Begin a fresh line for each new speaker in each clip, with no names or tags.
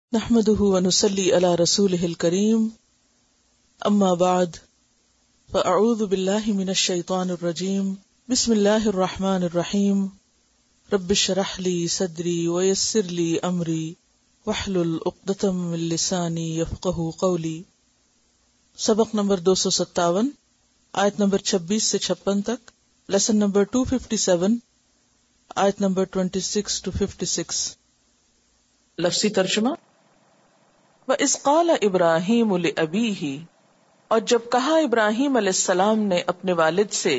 نحمده ونصلي على رسوله الكريم اما بعد فاعوذ بالله من الشيطان الرجيم بسم الله الرحمن الرحيم رب اشرح لي صدري ويسر لي امري واحلل عقدة من لساني يفقهوا قولي۔ سبق نمبر 257 آیت نمبر 26 سے 56 تک، لیسن نمبر 257 آیت نمبر 26 to 56۔ لفظی ترجمہ۔ وَإِذْ قَالَ إِبْرَاهِيمُ لِأَبِيهِ، اور جب کہا ابراہیم علیہ السلام نے اپنے والد سے،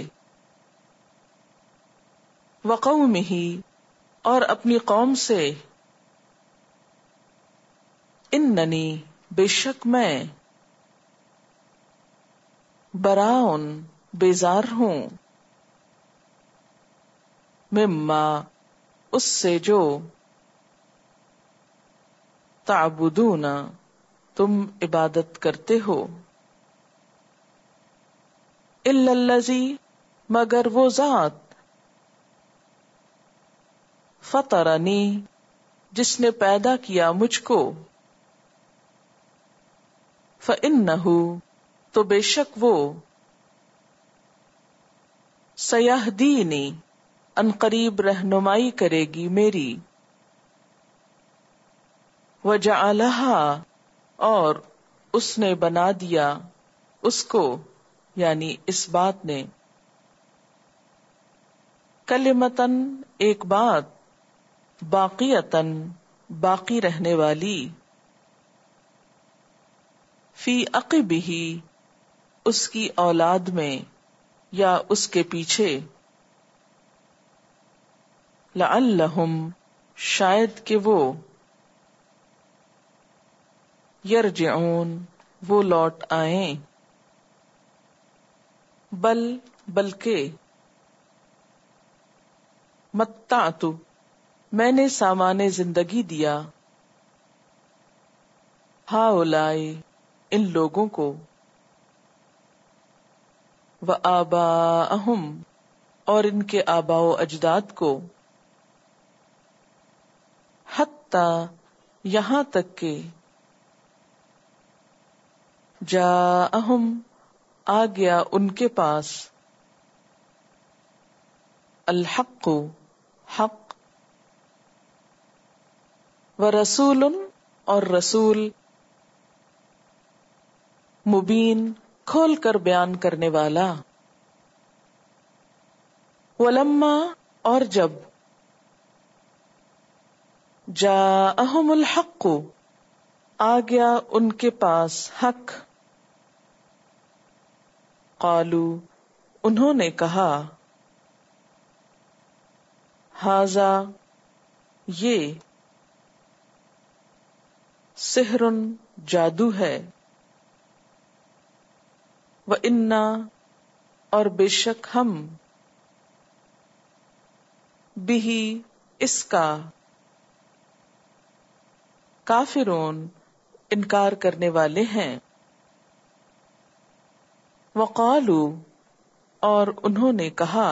وَقَوْمِهِ، اور اپنی قوم سے، اِنَّنِي، بے شک میں، براءٌ، بیزار ہوں، مما، اس سے جو، تعبدون، تم عبادت کرتے ہو، الا الذی، مگر وہ ذات، فطرنی، جس نے پیدا کیا مجھ کو، فإنہ، تو بے شک وہ، سیہدینی، ان قریب رہنمائی کرے گی میری، وجعلہا، اور اس نے بنا دیا اس کو، یعنی اس بات نے، کلمتاً، ایک بات، باقیتاً، باقی رہنے والی، فی عقبہ، اس کی اولاد میں یا اس کے پیچھے، لعلہم، شاید کہ وہ، یرجعون، وہ لوٹ آئیں، بلکہ، متعت، میں نے سامان زندگی دیا، ہؤلاء، ان لوگوں کو، وآباءہم، اور ان کے آباء و اجداد کو، حتی، یہاں تک کہ، جاءہم، آ گیا ان کے پاس، الحق، حق، ورسول، اور رسول، مبین، کھول کر بیان کرنے والا، ولما، اور جب، جاءہم الحق، آ گیا ان کے پاس حق، قالو، انہوں نے کہا، ھذا، یہ، سحر، جادو ہے، وَإِنَّا، اور بے شک ہم، بہ، اس کا، کافرون، انکار کرنے والے ہیں، وقالو، اور انہوں نے کہا،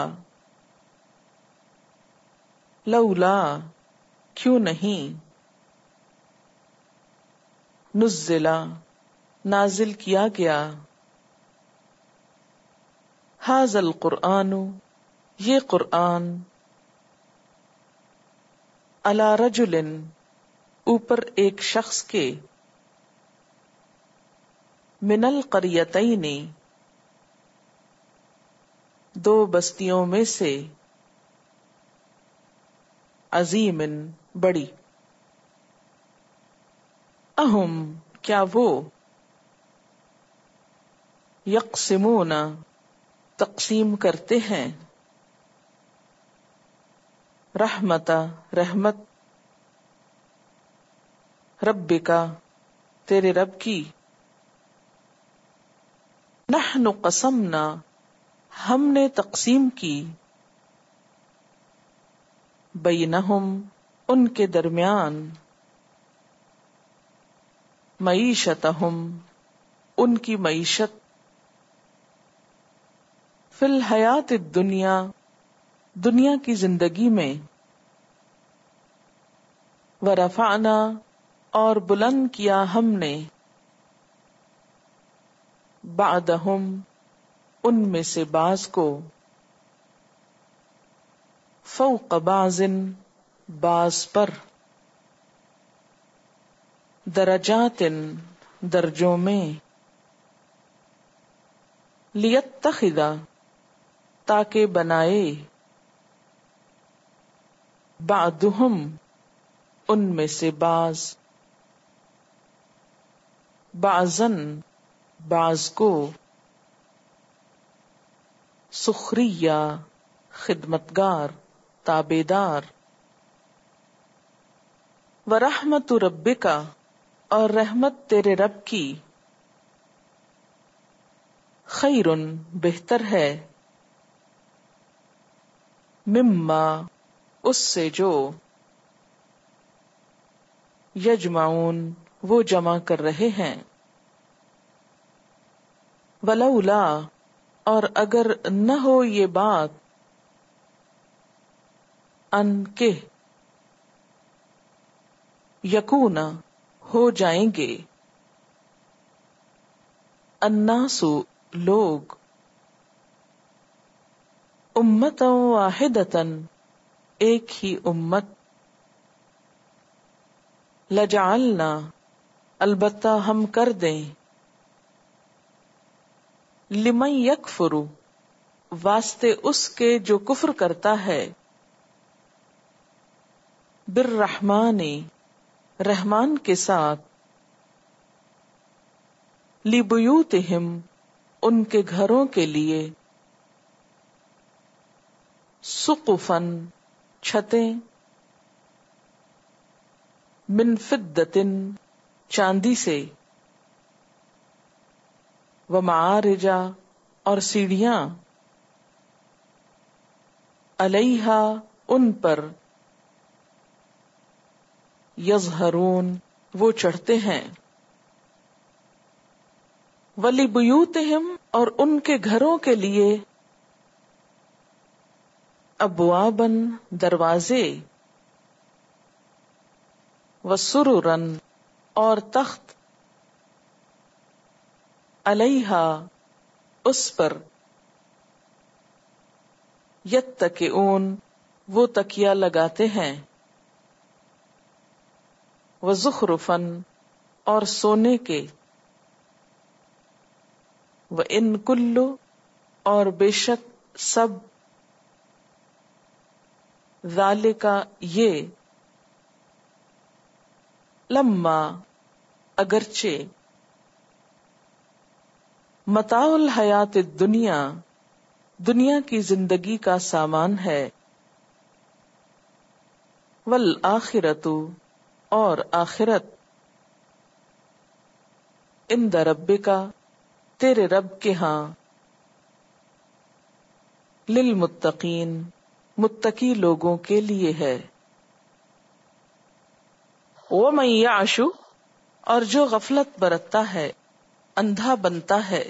لولا، کیوں نہیں، نزلا، نازل کیا گیا، ھذا القرآن، یہ قرآن، علی رجل، اوپر ایک شخص کے، من القریتین، دو بستیوں میں سے، عظیم، بڑی، اہم، کیا وہ، یقسمون، تقسیم کرتے ہیں، رحمت، رحمت، ربک، تیرے رب کی، نحن قسمنا، ہم نے تقسیم کی، بینہم، ان کے درمیان، معیشتہم، ان کی معیشت، فی الحیات الدنیا، دنیا کی زندگی میں، ورفعنا، اور بلند کیا ہم نے بعدہم ان میں سے بعض کو فوق بعض بعض پر درجات درجوں میں لیتخذ تاکہ بنائے بعضہم ان میں سے بعض بعضن بعض کو سخریہ خدمتگار تابیدار ورحمت ربک اور رحمت تیرے رب کی خیرن بہتر ہے مما اس سے جو یجمعون وہ جمع کر رہے ہیں ولولا اور اگر نہ ہو یہ بات ان کے یکونا ہو جائیں گے الناس لوگ امتا واحدتن ایک ہی امت لجعلنا البتہ ہم کر دیں لمن یکفر واسطے اس کے جو کفر کرتا ہے بالرحمن رحمان کے ساتھ لبیوتہم ان کے گھروں کے لیے سقفن چھتیں من فدۃ چاندی سے ومعارجا اور سیڑھیاں علیہا ان پر یظہرون وہ چڑھتے ہیں وَلِبُيُوتِهِمْ اور ان کے گھروں کے لیے ابوابن دروازے وسررن اور تخت علیہا اس پر یتکئون وہ تکیہ لگاتے ہیں وزخرفن اور سونے کے وَإِن كُلُّ اور بے شک سب ذالک یہ لما اگرچہ متاع الحیات الدنیا دنیا کی زندگی کا سامان ہے والآخرۃ اور آخرت عند ربک تیرے رب کے ہاں للمتقین متقی لوگوں کے لیے ہے وَمَن يَعْشُ اور جو غفلت برتتا ہے اندھا بنتا ہے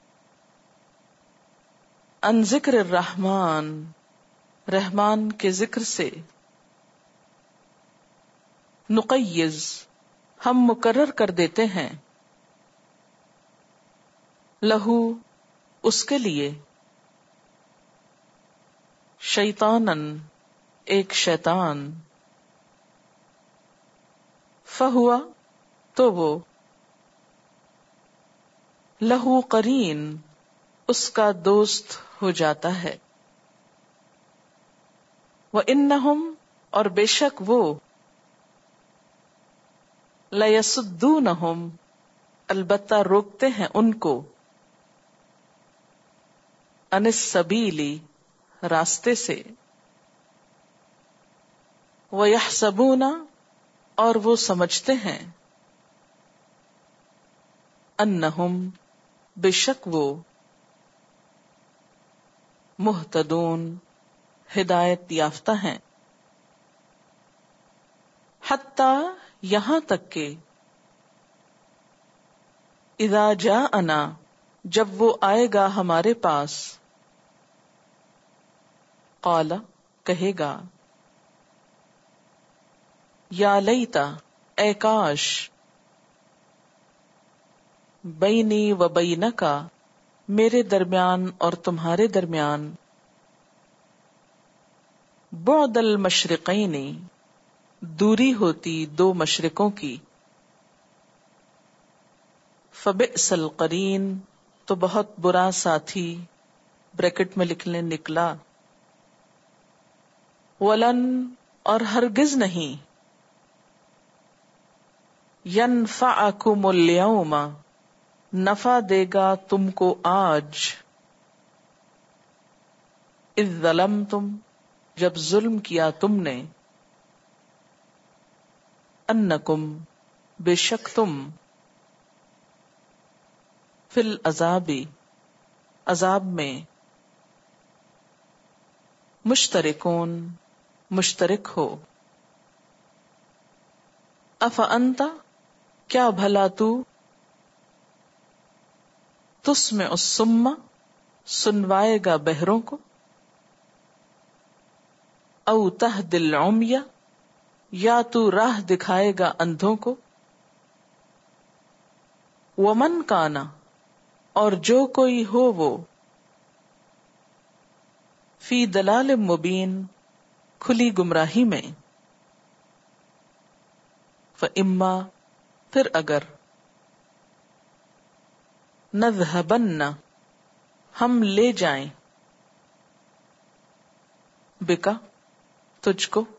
ان ذکر الرحمن رحمان کے ذکر سے نقیض ہم مقرر کر دیتے ہیں لہو اس کے لیے شیطانن ایک شیطان فہوا تو وہ لہو قرین اس کا دوست ہو جاتا ہے وَإِنَّهُمْ اور بے شک وہ لَيَصُدُّونَهُمْ البتہ روکتے ہیں ان کو عن السبیل راستے سے وَيَحْسَبُونَ اور وہ سمجھتے ہیں انہم بے شک وہ مہتدون ہدایت یافتہ ہیں حتی یہاں تک کہ اذا جاءنا جب وہ آئے گا ہمارے پاس قال کہے گا یا لیتا اے کاش، بینی و بینکا، میرے درمیان اور تمہارے درمیان، بعد المشرقین، دوری ہوتی دو مشرقوں کی، فبئس القرین، تو بہت برا ساتھی، بریکٹ میں لکھ لیں نکلا، ولن، اور ہرگز نہیں، ینفعکم اليوم، نفع دے گا تم کو آج، اذ ظلمتم، جب ظلم کیا تم نے، انکم، بے شک تم، فی العذاب، عذاب میں، مشترکون، مشترک ہو، افانت، کیا بھلا تو، تسمع الصم، سنوائے گا بہروں کو، او تہدی العمی، یا تو راہ دکھائے گا اندھوں کو، ومن کانا، اور جو کوئی ہو وہ، فی دلال مبین، کھلی گمراہی میں، فاما، پھر اگر، نذہبن، ہم لے جائیں، بکا، تجھ کو،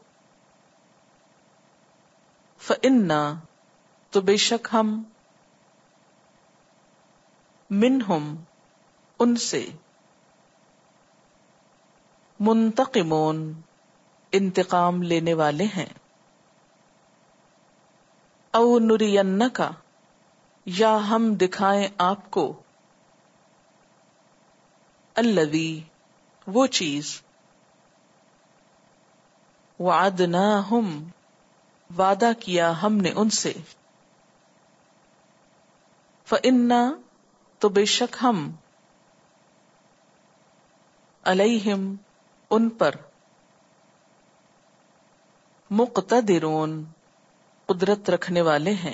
فانا، تو بے شک ہم، منہم، ان سے، منتقمون، انتقام لینے والے ہیں، او نرینک، یا ہم دکھائیں آپ کو، الذی، وہ چیز، وعدناہم، وعدہ کیا ہم نے ان سے، فإنا، تو بے شک ہم، علیہم، ان پر، مقتدرون، قدرت رکھنے والے ہیں،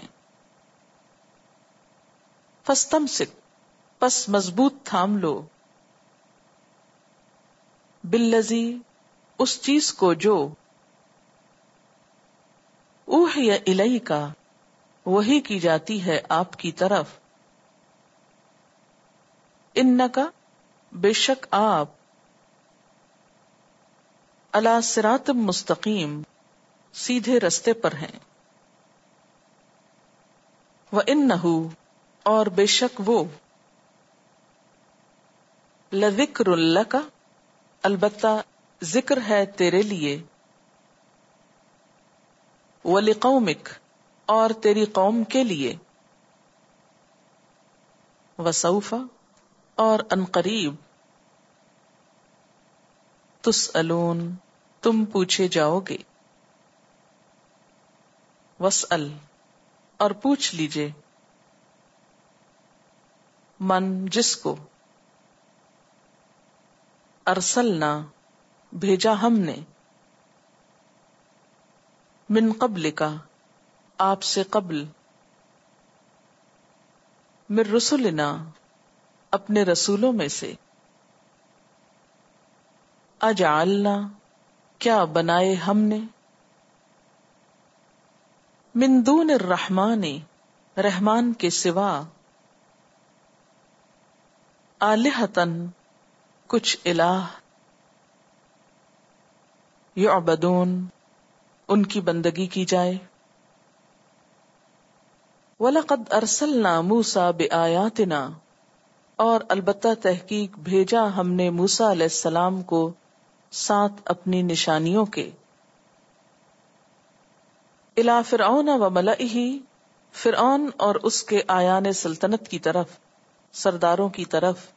فاستمسک، پس مضبوط تھام لو، بالذی، اس چیز کو جو، اوحی الیک، وحی کی جاتی ہے آپ کی طرف، انک، بے شک آپ، علی صراط مستقیم، سیدھے رستے پر ہیں، وَإِنَّهُ، اور بے شک وہ، لذکر لک، البتہ ذکر ہے تیرے لیے، وَلِقَوْمِک، اور تیری قوم کے لیے، وَسَوْفَ، اور عنقریب، تُسْأَلُونَ، تم پوچھے جاؤ گے، وَاسْأَلْ، اور پوچھ لیجئے، من، جس کو، ارسلنا، بھیجا ہم نے، من قبلک، آپ سے قبل، من رسلنا، اپنے رسولوں میں سے، اجعلنا، کیا بنائے ہم نے، من دون الرحمن، رحمان کے سوا، آلہۃً، کچھ الہ، یعبدون، ان کی بندگی کی جائے، وَلَقَدْ أَرْسَلْنَا مُوسَىٰ بِآيَاتِنَا، اور البتہ تحقیق بھیجا ہم نے موسیٰ علیہ السلام کو ساتھ اپنی نشانیوں کے، اِلیٰ فرعون وملئہ، فرعون اور اس کے آیان سلطنت کی طرف، سرداروں کی طرف،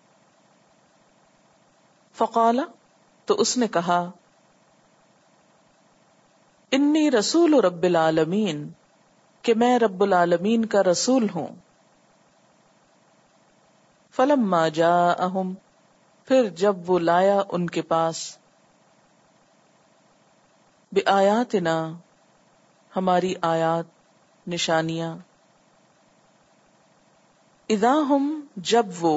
فقال، تو اس نے کہا، انی رسول رب العالمین، کہ میں رب العالمین کا رسول ہوں، فلما جاءہم، پھر جب وہ لایا ان کے پاس، بآیاتنا، ہماری آیات، نشانیاں. اذا ہم جب وہ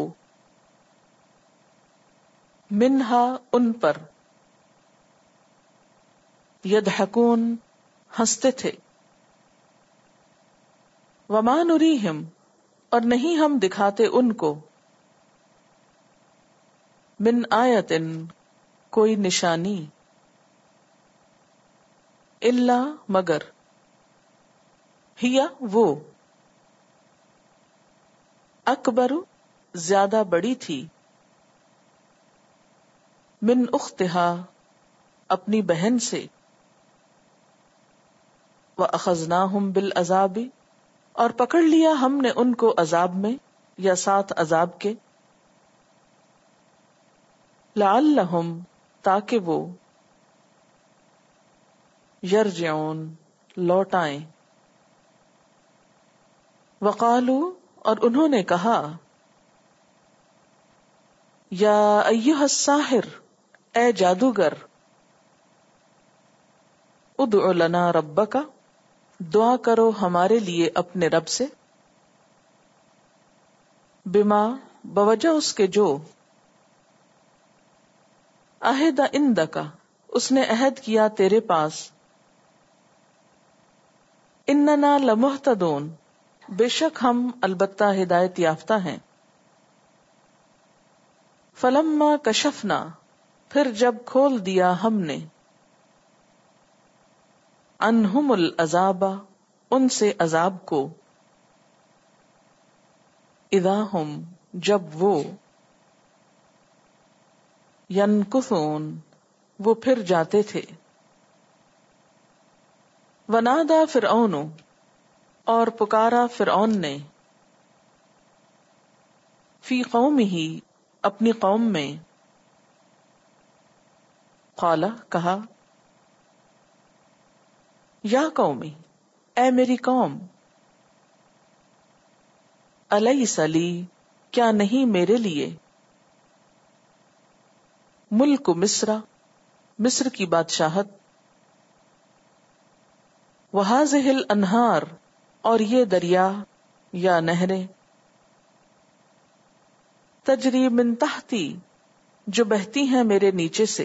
منہا ان پر یضحکون ہنستے تھے. وما نریہم اور نہیں ہم دکھاتے ان کو من آیتن کوئی نشانی الا مگر ہیا وہ اکبر زیادہ بڑی تھی من اختہا اپنی بہن سے وَأَخَذْنَاهُمْ بِالْعَذَابِ اور پکڑ لیا ہم نے ان کو عذاب میں یا ساتھ عذاب کے. لعلہم تاکہ وہ یرجعون لوٹ آئیں. وقالوا اور انہوں نے کہا یا ایھا الساحر اے جادوگر ادع لنا ربک دعا کرو ہمارے لیے اپنے رب سے بما بوجہ اس کے جو عہد عندک اس نے عہد کیا تیرے پاس اننا لمہتدون بے شک ہم البتہ ہدایت یافتہ ہیں. فلما کشفنا پھر جب کھول دیا ہم نے عنہم العذاب ان سے عذاب کو اذا ہم جب وہ ینکثون وہ پھر جاتے تھے. ونادى فرعون اور پکارا فرعون نے فی قومہ اپنی قوم میں قال کہا یا قومی اے میری قوم الیس لی کیا نہیں میرے لیے ملک مصر مصر کی بادشاہت وہذہ الانہار اور یہ دریا یا نہریں تجری من تحتی جو بہتی ہیں میرے نیچے سے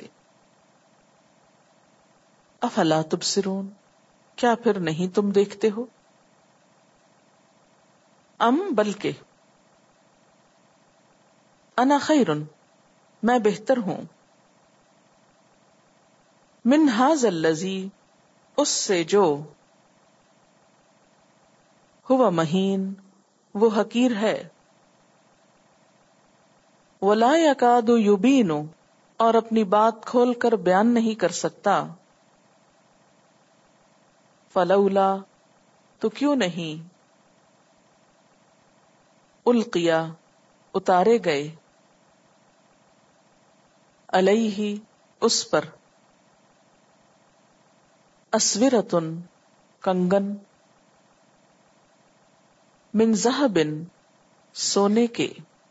افلا تبصرون کیا پھر نہیں تم دیکھتے ہو ام بلکہ انا خیر میں بہتر ہوں من ھذا الذی اس سے جو ہوا مہین وہ حقیر ہے ولا یکاد یبین اور اپنی بات کھول کر بیان نہیں کر سکتا فلولا تو کیوں نہیں القیا اتارے گئے علیہ اس پر اسورۃ کنگن من ذہب سونے کے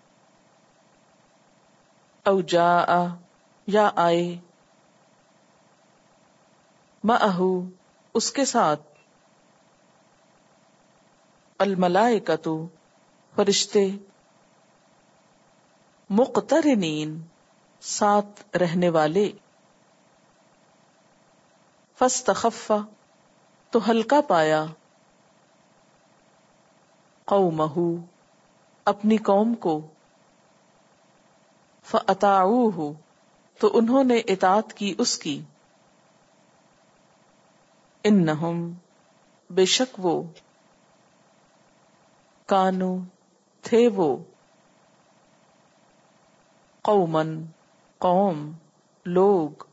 او جاء یا آئے معہ اس کے ساتھ الملائکۃ فرشتے مقترنین ساتھ رہنے والے فاستخف تو ہلکا پایا قومہ اپنی قوم کو فاطاعوہ تو انہوں نے اطاعت کی اس کی انہم بے شک وہ کانو تھے وہ قومن قوم لوگ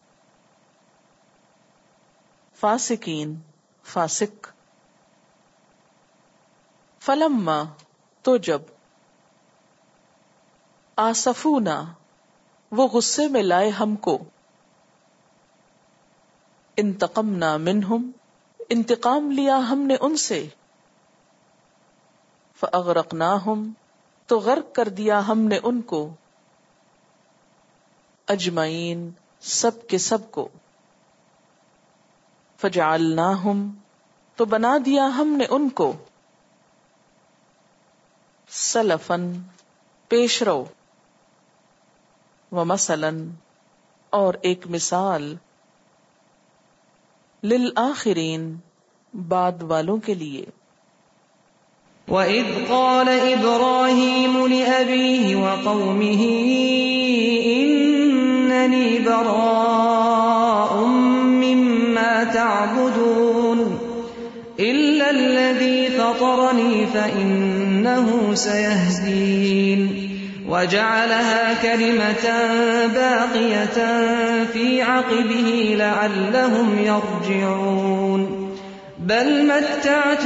فاسقین فاسق فلما تو جب آسفونا وہ غصے میں لائے ہم کو انتقمنا منہم انتقام لیا ہم نے ان سے فاغرقناہم تو غرق کر دیا ہم نے ان کو اجمعین سب کے سب کو فجعلناہم تو بنا دیا ہم نے ان کو سلفن پیشرو، ومثلاً اور ایک مثال، للآخرین بعد والوں کے لیے۔
وَإِذْ قَالَ إِبْرَاهِيمُ لِأَبِيهِ وَقَوْمِهِ إِنَّنِي بَرَاءٌ مِّمَّا تَعْبُدُونَ إِلَّا الَّذِي فَطَرَنِي فَإِنَّهُ سَيَهْدِينِ وَجَعَلَهَا كَلِمَةً بَاقِيَةً فِي عَقِبِهِ لَعَلَّهُمْ يَرْجِعُونَ بل متعت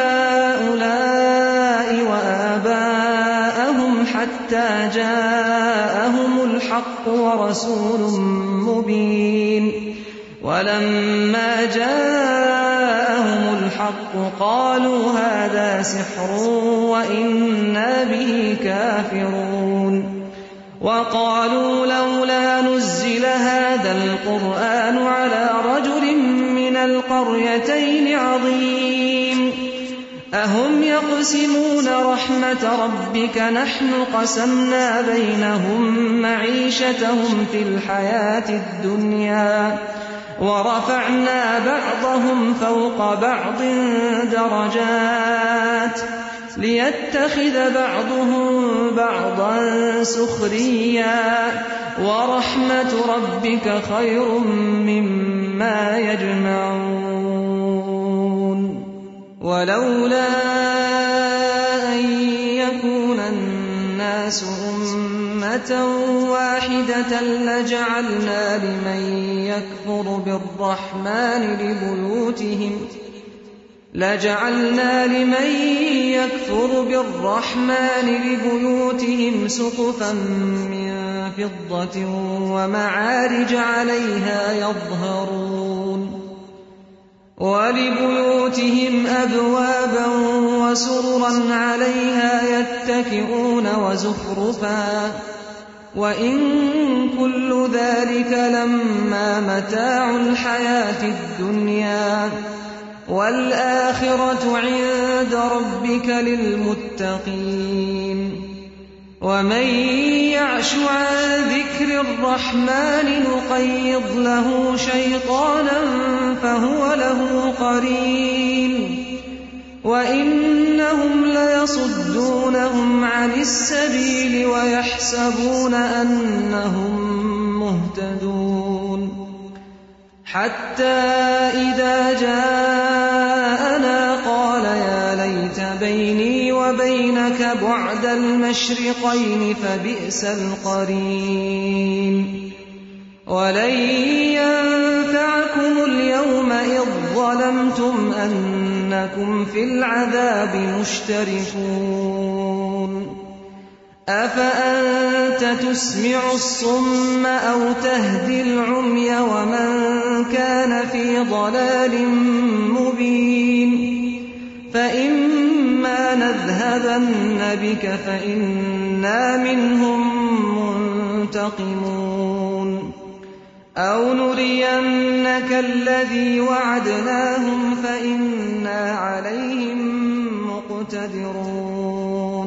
هؤلاء وآباءهم حتى جاءهم الحق ورسول مبين ولما جاءهم الحق قالوا هذا سحر وإنا به كافرون وقالوا لولا نزل هذا القرآن على رجل من القريتين عظيم أهم يقسمون رحمة ربك نحن قسمنا بينهم معيشتهم في الحياة الدنيا ورفعنا بعضهم فوق بعض درجات ليتخذ بعضهم بعضا سخريا ورحمة ربك خير مما يجمعون ولولا أن يكون الناس أمة واحدة لجعلنا لمن يكفر بالرحمن لبيوتهم سقفا من فضة ومعارج عليها يظهرون ولبيوتهم أبوابا وسررا عليها يتكئون وزخرفا وإن كل ذلك لما متاع الحياة الدنيا والآخرة عند ربك للمتقين ومن يعش عن ذكر الرحمن نقيض له شيطانا فهو له قرين وإنهم ليصدونهم عن السبيل ويحسبون أنهم مهتدون حتى إذا جاءنا قال يا ليت بيني وبينك بعد المشرقين فبئس القرين ولن ينفعكم اليوم إذ ظلمتم أنكم في العذاب مشتركون أفأنت تسمع الصم أو تهدي العمي ومن كان في ضلال مبين فإما نذهبن بك فإنا منهم منتقمون أو نرينك الذي وعدناهم فإنا عليهم مقتدرون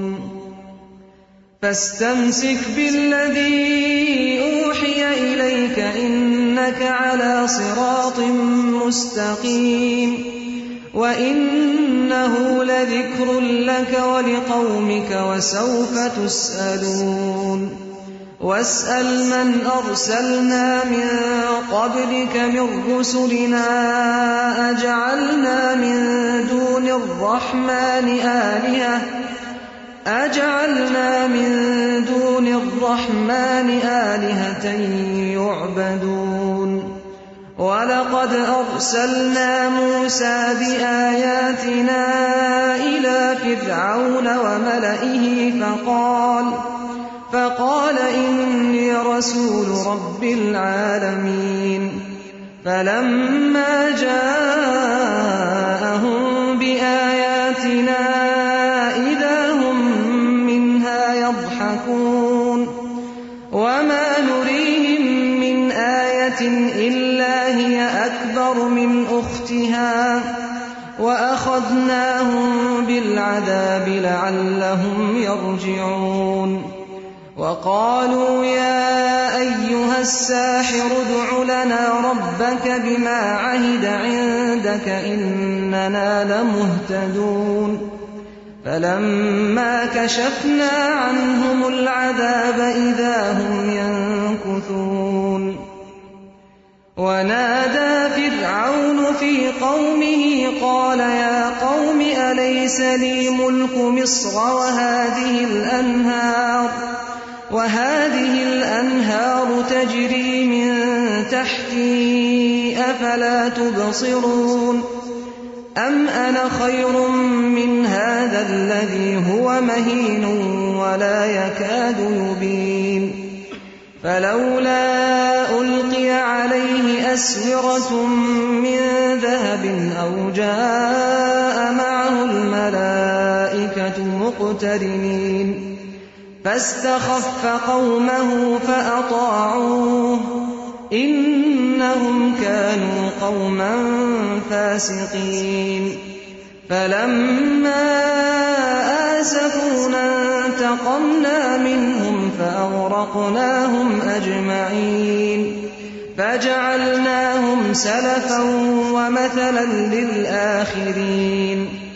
فاستمسك بالذي أوحي إليك إنك على صراط مستقيم وإنه لذكر لك ولقومك وسوف تسألون واسأل من أرسلنا من قبلك من رسلنا أجعلنا من دون الرحمن آلهة يعبدون ولقد أرسلنا موسى بآياتنا إلى فرعون وملئه فقال إني رسول رب العالمين فلما جاءهم بآياتنا إذا هم منها يضحكون وما نريهم من آية إلا هي أكبر من أختها فأخذناهم بالعذاب لعلهم يرجعون وقالوا يا أيها الساحر ادع لنا ربك بما عهد عندك إننا لمهتدون فلما كشفنا عنهم العذاب إذا هم ينكثون ونادى فرعون في قومه قال يا قوم أليس لي ملك مصر وهذه الأنهار تجري من تحتي أفلا تبصرون أم أنا خير من هذا الذي هو مهين ولا يكاد يبين فلولا ألقي عليه أسورة من ذهب أو جاء معه الملائكة مقترنين فاستخف قومه فأطاعوه إنهم كانوا قوما فاسقين فلما آسفونا انتقمنا منهم فأغرقناهم أجمعين فجعلناهم سلفا ومثلا للآخرين